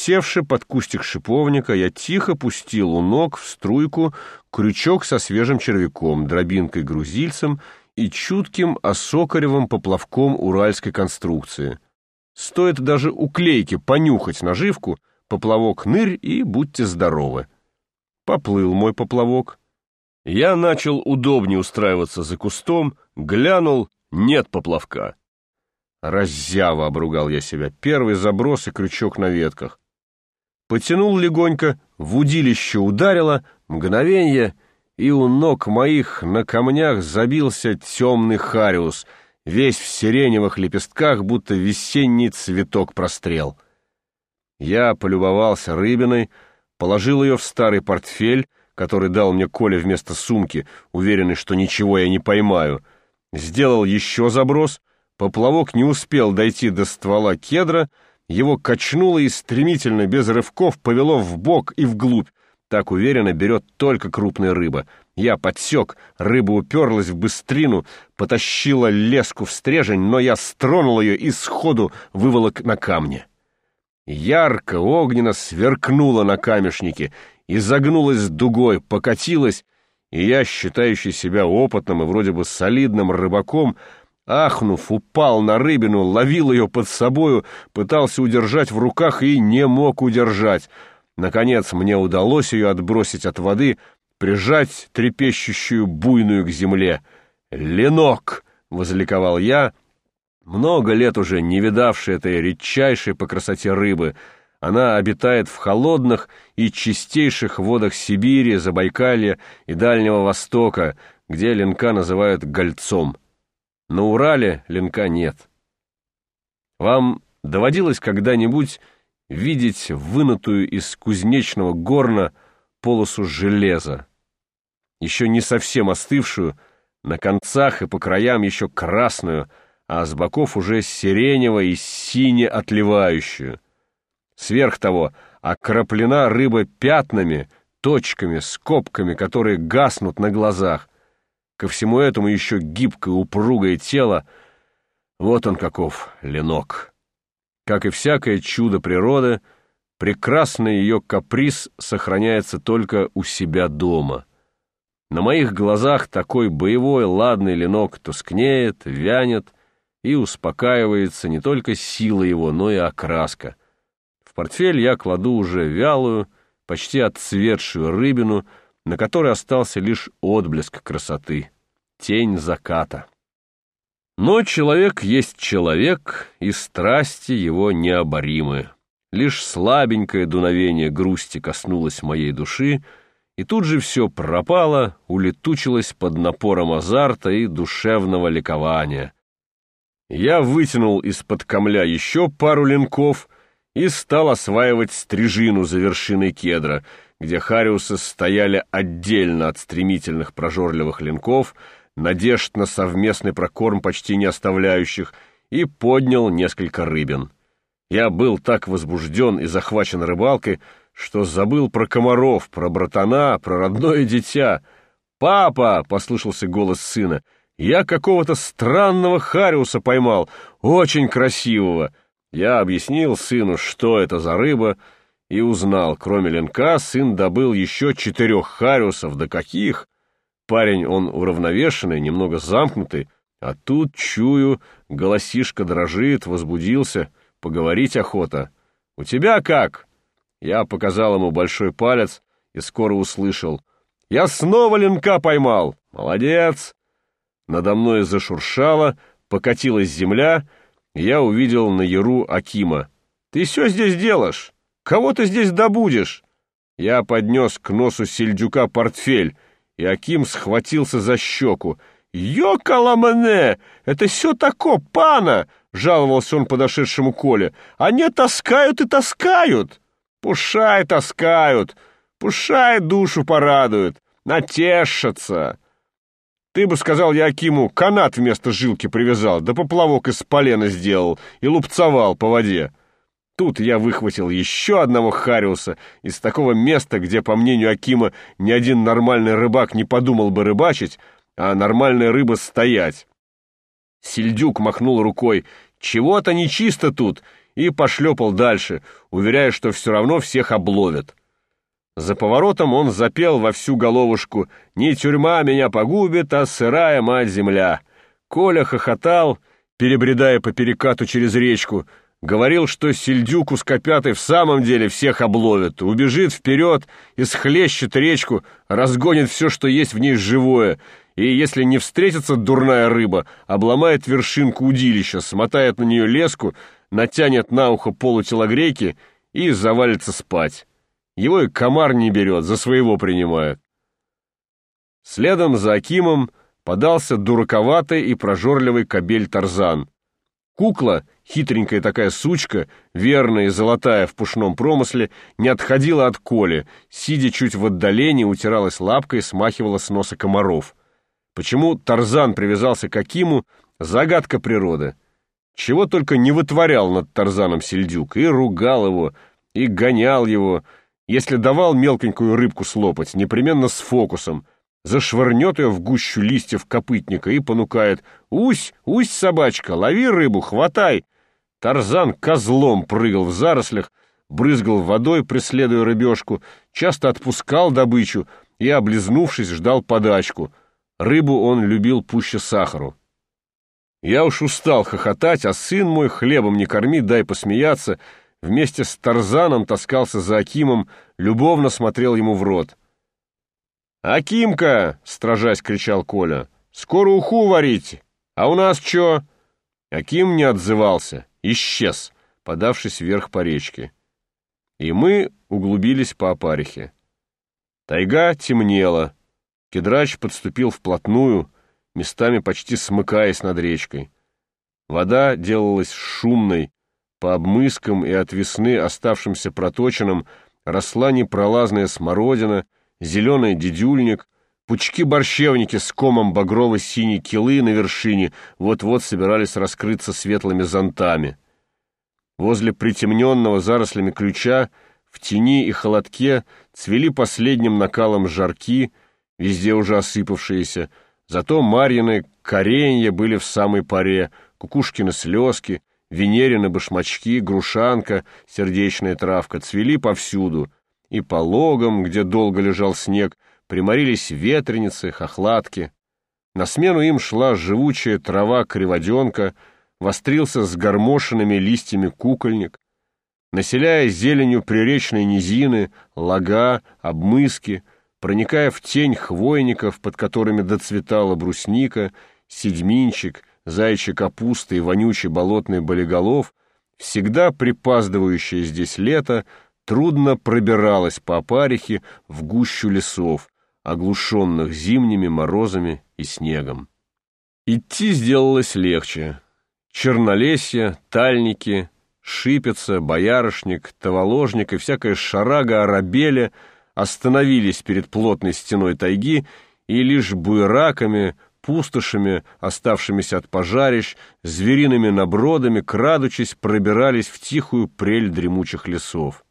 Севши под кустик шиповника, я тихо пустил у ног в струйку крючок со свежим червяком, дробинкой-грузильцем и чутким осокоревым поплавком уральской конструкции. Стоит даже уклейки понюхать наживку, поплавок нырь и будьте здоровы. Поплыл мой поплавок. Я начал удобнее устраиваться за кустом, глянул — нет поплавка. Раззява, обругал я себя, первый заброс и крючок на ветках. Потянул легонько, в удилище ударило, мгновенье, и у ног моих на камнях забился темный хариус, весь в сиреневых лепестках, будто весенний цветок прострел. Я полюбовался рыбиной, положил ее в старый портфель, который дал мне Коля вместо сумки, уверенный, что ничего я не поймаю. Сделал еще заброс, поплавок не успел дойти до ствола кедра, его качнуло и стремительно, без рывков, повело вбок и вглубь. Так уверенно берет только крупная рыба. Я подсек, рыба уперлась в быстрину, потащила леску в стрежень, но я стронул ее и сходу выволок на камни. Ярко, огненно сверкнула на камешнике, изогнулась дугой, покатилась, и я, считающий себя опытным и вроде бы солидным рыбаком, ахнув, упал на рыбину, ловил ее под собою, пытался удержать в руках и не мог удержать. Наконец мне удалось ее отбросить от воды, прижать трепещущую буйную к земле. «Ленок!» — возликовал я, много лет уже не видавший этой редчайшей по красоте рыбы. Она обитает в холодных и чистейших водах Сибири, Забайкалья и Дальнего Востока, где ленка называют гольцом. На Урале ленка нет. Вам доводилось когда-нибудь видеть вынутую из кузнечного горна полосу железа, еще не совсем остывшую, на концах и по краям еще красную, а с боков уже сиренево и сине отливающую. Сверх того окроплена рыба пятнами, точками, скобками, которые гаснут на глазах. Ко всему этому еще гибкое, упругое тело. Вот он каков, ленок. Как и всякое чудо природы, прекрасный ее каприз сохраняется только у себя дома. На моих глазах такой боевой, ладный ленок тускнеет, вянет и успокаивается не только сила его, но и окраска. В портфель я кладу уже вялую, почти отцветшую рыбину, на которой остался лишь отблеск красоты, тень заката. Но человек есть человек, и страсти его необоримы. Лишь слабенькое дуновение грусти коснулось моей души, и тут же все пропало, улетучилось под напором азарта и душевного ликования. Я вытянул из-под камля еще пару ленков и стал осваивать стрижину за вершиной кедра, где хариусы стояли отдельно от стремительных прожорливых ленков, надежд на совместный прокорм почти не оставляющих, и поднял несколько рыбин. Я был так возбужден и захвачен рыбалкой, что забыл про комаров, про братана, про родное дитя. «Папа!» — послышался голос сына. «Я какого-то странного хариуса поймал, очень красивого». Я объяснил сыну, что это за рыба, и узнал, кроме ленка, сын добыл еще 4 хариусов, да каких! Парень он уравновешенный, немного замкнутый, а тут, чую, голосишка дрожит, возбудился, поговорить охота. «У тебя как?» Я показал ему большой палец и скоро услышал. «Я снова ленка поймал! Молодец!» Надо мной зашуршало, покатилась земля, и я увидел на яру Акима. «Ты все здесь делаешь? Кого ты здесь добудешь?» Я поднес к носу сельдюка портфель, и Аким схватился за щеку. «Йокаламане! Это все тако, пана!» — жаловался он подошедшему Коле. «Они таскают и таскают!» «Пушай таскают! Пушай душу порадуют! Натешатся!» «Ты бы, — сказал я Акиму, — канат вместо жилки привязал, да поплавок из полена сделал и лупцевал по воде». Тут я выхватил еще одного хариуса из такого места, где, по мнению Акима, ни один нормальный рыбак не подумал бы рыбачить, а нормальная рыба стоять. Сельдюк махнул рукой. «Чего-то нечисто тут!» и пошлепал дальше, уверяя, что все равно всех обловят. За поворотом он запел во всю головушку: «Не тюрьма меня погубит, а сырая мать-земля». Коля хохотал, перебредая по перекату через речку, говорил, что Сельдюк узкопятый в самом деле всех обловит, убежит вперед и схлещет речку, разгонит все, что есть в ней живое, и, если не встретится дурная рыба, обломает вершинку удилища, смотает на нее леску, натянет на ухо полутелогрейки и завалится спать. Его и комар не берет, за своего принимает. Следом за Акимом подался дураковатый и прожорливый кобель Тарзан. Кукла, хитренькая такая сучка, верная и золотая в пушном промысле, не отходила от Коли, сидя чуть в отдалении, утиралась лапкой и смахивала с носа комаров. Почему Тарзан привязался к Акиму — загадка природы. Чего только не вытворял над Тарзаном Сельдюк, и ругал его, и гонял его. Если давал мелконькую рыбку слопать, непременно с фокусом, зашвырнет ее в гущу листьев копытника и понукает: «Усь, усь, собачка, лови рыбу, хватай!» Тарзан козлом прыгал в зарослях, брызгал водой, преследуя рыбешку, часто отпускал добычу и, облизнувшись, ждал подачку. Рыбу он любил пуще сахару. Я уж устал хохотать, а сын мой, хлебом не корми, дай посмеяться, вместе с Тарзаном таскался за Акимом, любовно смотрел ему в рот. «Акимка!» — стражась кричал Коля. «Скоро уху варить! А у нас чё?» Аким не отзывался, исчез, подавшись вверх по речке. И мы углубились по опарихе. Тайга темнела. Кедрач подступил вплотную, местами почти смыкаясь над речкой. Вода делалась шумной, по обмыскам и от весны оставшимся проточенным росла непролазная смородина, зеленый дедюльник, пучки-борщевники с комом багрово-синей килы на вершине вот-вот собирались раскрыться светлыми зонтами. Возле притемненного зарослями ключа в тени и холодке цвели последним накалом жарки, везде уже осыпавшиеся, зато Марьины коренья были в самой поре, кукушкины слезки, Венерины башмачки, грушанка, сердечная травка цвели повсюду, и по логам, где долго лежал снег, приморились ветреницы, хохлатки. На смену им шла живучая трава-криводенка, вострился с гармошенными листьями кукольник. Населяя зеленью приречной низины, лага, обмыски, проникая в тень хвойников, под которыми доцветала брусника, седьминчик, заячья капуста и вонючий болотный болиголов, всегда припаздывающее здесь лето, трудно пробиралась по опарихе в гущу лесов, оглушенных зимними морозами и снегом. Идти сделалось легче. Чернолесье, тальники, шипица, боярышник, таволожник и всякая шарага арабеля остановились перед плотной стеной тайги, и лишь буераками, пустошами, оставшимися от пожарищ, звериными набродами, крадучись, пробирались в тихую прель дремучих лесов.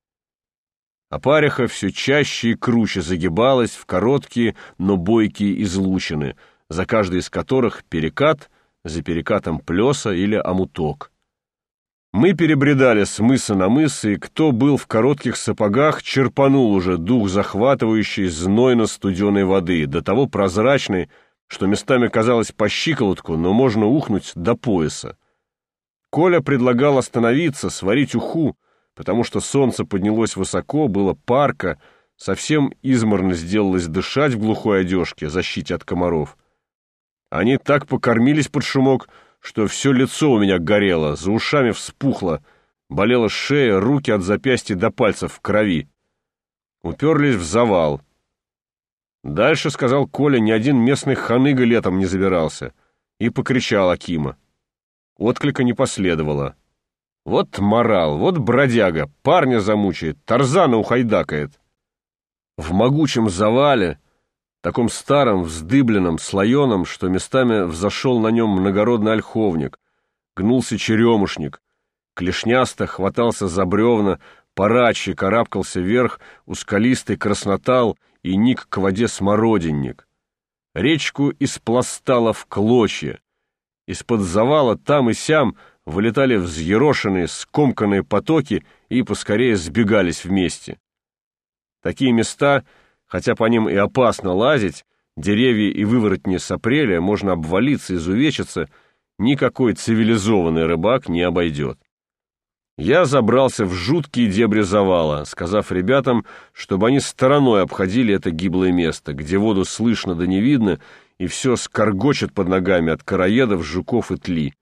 Опариха все чаще и круче загибалась в короткие, но бойкие излучины, за каждой из которых перекат, за перекатом плеса или омуток. Мы перебредали с мыса на мыс, и кто был в коротких сапогах, черпанул уже дух захватывающей знойно-студеной воды, до того прозрачной, что местами казалось по щиколотку, но можно ухнуть до пояса. Коля предлагал остановиться, сварить уху, потому что солнце поднялось высоко, было парко, совсем изморно сделалось дышать в глухой одежке, защите от комаров. Они так покормились под шумок, что все лицо у меня горело, за ушами вспухло, болела шея, руки от запястья до пальцев в крови. Уперлись в завал. Дальше, сказал Коля, ни один местный ханыга летом не забирался, и покричал Акима. Отклика не последовало. Вот морал, вот бродяга, парня замучает, Тарзана ухайдакает. В могучем завале, таком старом, вздыбленном, слоеном, что местами взошел на нем многородный ольховник, гнулся черемушник, клешнясто хватался за бревна, парачий карабкался вверх, ускалистый краснотал и ник к воде смородинник. Речку испластало в клочья. Из-под завала там и сям вылетали взъерошенные, скомканные потоки и поскорее сбегались вместе. Такие места, хотя по ним и опасно лазить, деревья и выворотни сапреля, можно обвалиться, изувечиться, никакой цивилизованный рыбак не обойдет. Я забрался в жуткие дебри завала, сказав ребятам, чтобы они стороной обходили это гиблое место, где воду слышно да не видно, и все скоргочет под ногами от короедов, жуков и тли.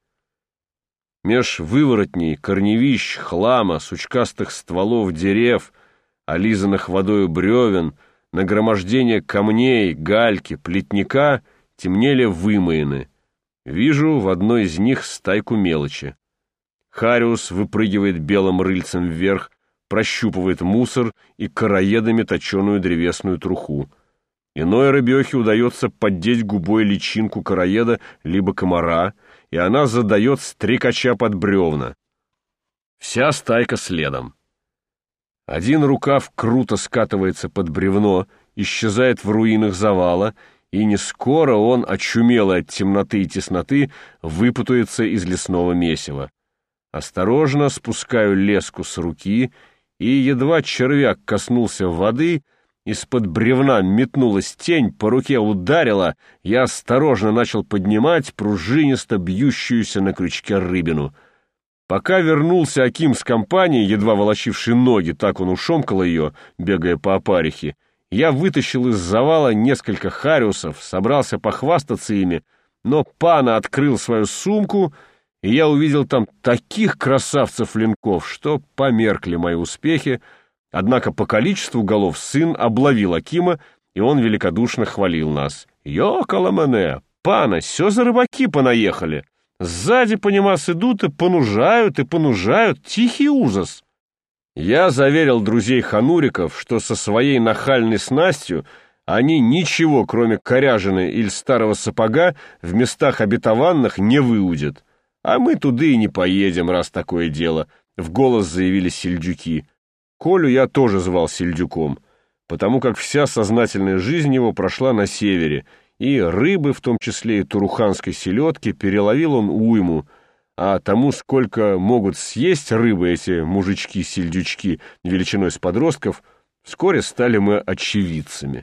Меж выворотней, корневищ, хлама, сучкастых стволов дерев, олизанных водою бревен, нагромождение камней, гальки, плетника темнели вымоины. Вижу в одной из них стайку мелочи. Хариус выпрыгивает белым рыльцем вверх, прощупывает мусор и короедами точеную древесную труху. Иной рыбехе удается поддеть губой личинку короеда либо комара, и она задает стрекача под бревна. Вся стайка следом. Один рукав круто скатывается под бревно, исчезает в руинах завала, и не скоро он, очумелый от темноты и тесноты, выпутается из лесного месива. Осторожно спускаю леску с руки, и едва червяк коснулся воды, из-под бревна метнулась тень, по руке ударила, я осторожно начал поднимать пружинисто бьющуюся на крючке рыбину. Пока вернулся Аким с компанией, едва волочивший ноги, так он ушомкал ее, бегая по опарихе, я вытащил из завала несколько хариусов, собрался похвастаться ими, но Пана открыл свою сумку, и я увидел там таких красавцев-линков, что померкли мои успехи. Однако по количеству голов сын обловил Акима, и он великодушно хвалил нас. «Йокаламане! Пана, сё за рыбаки понаехали! Сзади, понимас, идут и понужают, тихий ужас!» Я заверил друзей хануриков, что со своей нахальной снастью они ничего, кроме коряжины или старого сапога, в местах обетованных не выудят. «А мы туда и не поедем, раз такое дело», — в голос заявили сельдюки. Колю я тоже звал Сельдюком, потому как вся сознательная жизнь его прошла на севере, и рыбы, в том числе и туруханской селедки, переловил он уйму, а тому, сколько могут съесть рыбы эти мужички-сельдючки величиной с подростков, вскоре стали мы очевидцами.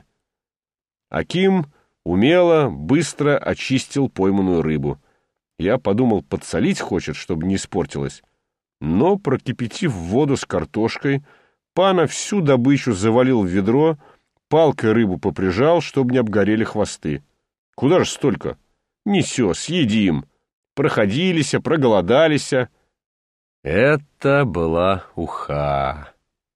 Аким умело, быстро очистил пойманную рыбу. Я подумал, подсолить хочет, чтобы не испортилось, но, прокипятив воду с картошкой, Пана всю добычу завалил в ведро, палкой рыбу поприжал, чтобы не обгорели хвосты. Куда ж столько? Несё, съедим. Проходилися, проголодалися. Это была уха.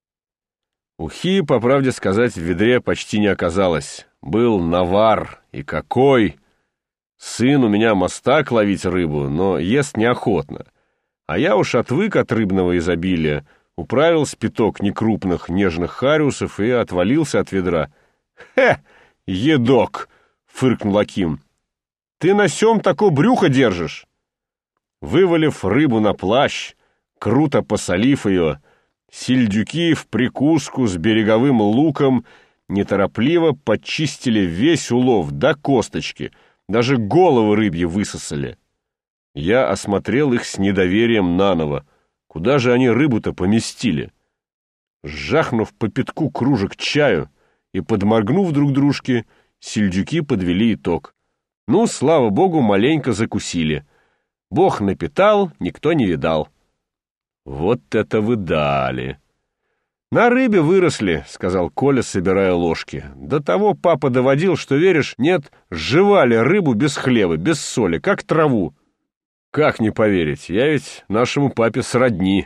Ухи, по правде сказать, в ведре почти не оказалось. Был навар, и какой! Сын у меня мастак ловить рыбу, но ест неохотно. А я уж отвык от рыбного изобилия, управил спиток некрупных нежных хариусов и отвалился от ведра. «Хе, едок!» — фыркнул Аким. «Ты на сём тако брюхо держишь!» Вывалив рыбу на плащ, круто посолив ее, сельдюки в прикуску с береговым луком неторопливо почистили весь улов до косточки, даже головы рыбьи высосали. Я осмотрел их с недоверием наново. Куда же они рыбу-то поместили? Жахнув по пятку кружек чаю и подморгнув друг дружке, сельдюки подвели итог. Ну, слава богу, маленько закусили. Бог напитал, никто не видал. Вот это вы дали! На рыбе выросли, — сказал Коля, собирая ложки. До того папа доводил, что, веришь, нет, жевали рыбу без хлеба, без соли, как траву. Как не поверить, я ведь нашему папе сродни.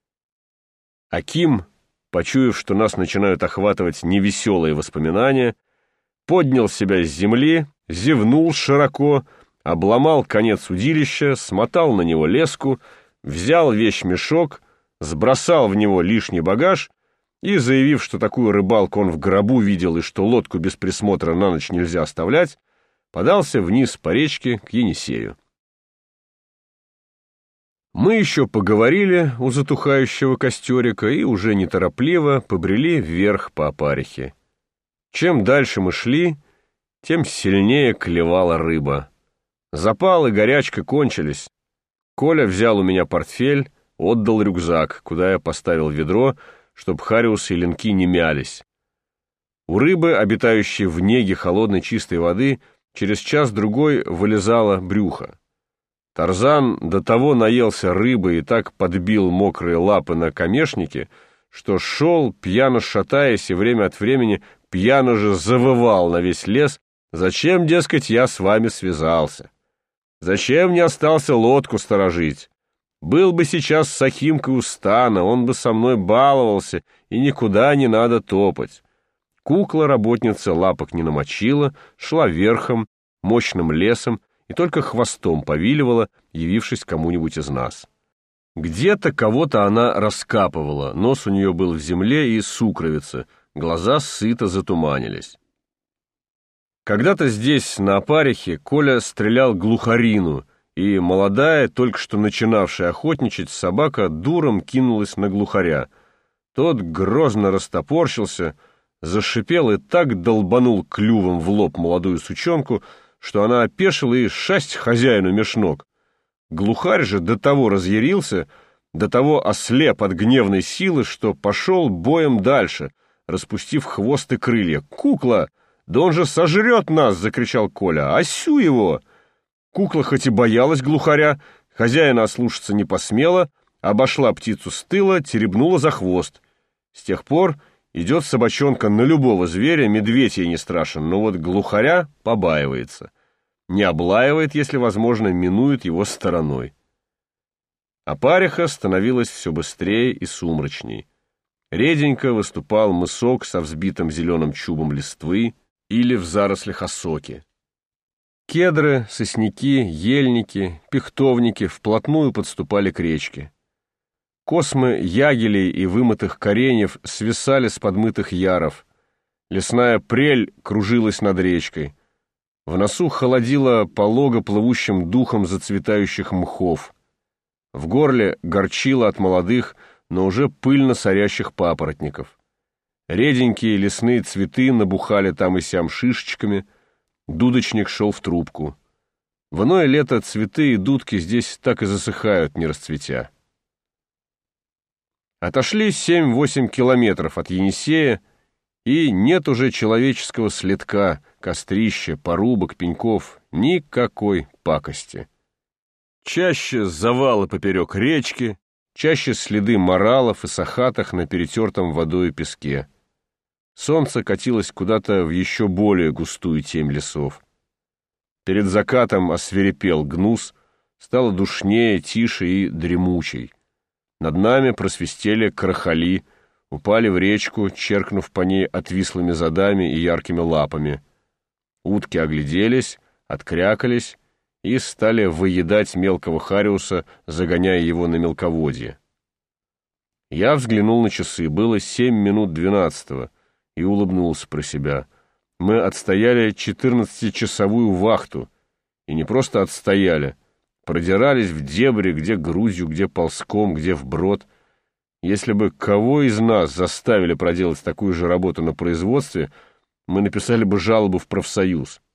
Аким, почуяв, что нас начинают охватывать невеселые воспоминания, поднял себя с земли, зевнул широко, обломал конец удилища, смотал на него леску, взял вещмешок, сбросал в него лишний багаж и, заявив, что такую рыбалку он в гробу видел и что лодку без присмотра на ночь нельзя оставлять, подался вниз по речке к Енисею. Мы еще поговорили у затухающего костерика и уже неторопливо побрели вверх по опарихе. Чем дальше мы шли, тем сильнее клевала рыба. Запал и горячка кончились. Коля взял у меня портфель, отдал рюкзак, куда я поставил ведро, чтоб хариусы и ленки не мялись. У рыбы, обитающей в неге холодной чистой воды, через час-другой вылезало брюхо. Тарзан до того наелся рыбы и так подбил мокрые лапы на камешнике, что шел, пьяно шатаясь, и время от времени пьяно же завывал на весь лес: «Зачем, дескать, я с вами связался? Зачем не остался лодку сторожить? Был бы сейчас с Ахимкой у стана, он бы со мной баловался, и никуда не надо топать». Кукла-работница лапок не намочила, шла верхом, мощным лесом, и только хвостом повиливала, явившись кому-нибудь из нас. Где-то кого-то она раскапывала, нос у нее был в земле и сукровица, глаза сыто затуманились. Когда-то здесь, на опарихе, Коля стрелял глухарину, и молодая, только что начинавшая охотничать, собака дуром кинулась на глухаря. Тот грозно растопорщился, зашипел и так долбанул клювом в лоб молодую сучонку, что она опешила и шасть хозяину меж ног. Глухарь же до того разъярился, до того ослеп от гневной силы, что пошел боем дальше, распустив хвост и крылья. «Кукла! Да он же сожрет нас!» — закричал Коля. «Осю его!» Кукла хоть и боялась глухаря, хозяина ослушаться не посмела, обошла птицу с тыла, теребнула за хвост. С тех пор идет собачонка на любого зверя, медведь ей не страшен, но вот глухаря побаивается. Не облаивает, если возможно, минует его стороной. Опариха становилась все быстрее и сумрачней. Реденько выступал мысок со взбитым зеленым чубом листвы или в зарослях осоки. Кедры, сосняки, ельники, пихтовники вплотную подступали к речке. Космы ягелей и вымытых кореньев свисали с подмытых яров. Лесная прель кружилась над речкой. В носу холодило полого плывущим духом зацветающих мхов. В горле горчило от молодых, но уже пыльно сорящих папоротников. Реденькие лесные цветы набухали там и сям шишечками, дудочник шел в трубку. В иное лето цветы и дудки здесь так и засыхают, не расцветя. Отошли 7-8 километров от Енисея, и нет уже человеческого следка, кострища, порубок, пеньков, никакой пакости. Чаще завалы поперек речки, чаще следы моралов и сахатах на перетертом водою песке. Солнце катилось куда-то в еще более густую темь лесов. Перед закатом освирепел гнус, стало душнее, тише и дремучей. Над нами просвистели крахали, упали в речку, черкнув по ней отвислыми задами и яркими лапами. Утки огляделись, открякались и стали выедать мелкого хариуса, загоняя его на мелководье. Я взглянул на часы, было 7 минут 12, и улыбнулся про себя. Мы отстояли 14-часовую вахту, и не просто отстояли, продирались в дебри, где грузью, где ползком, где вброд. Если бы кого из нас заставили проделать такую же работу на производстве, мы написали бы жалобу в профсоюз.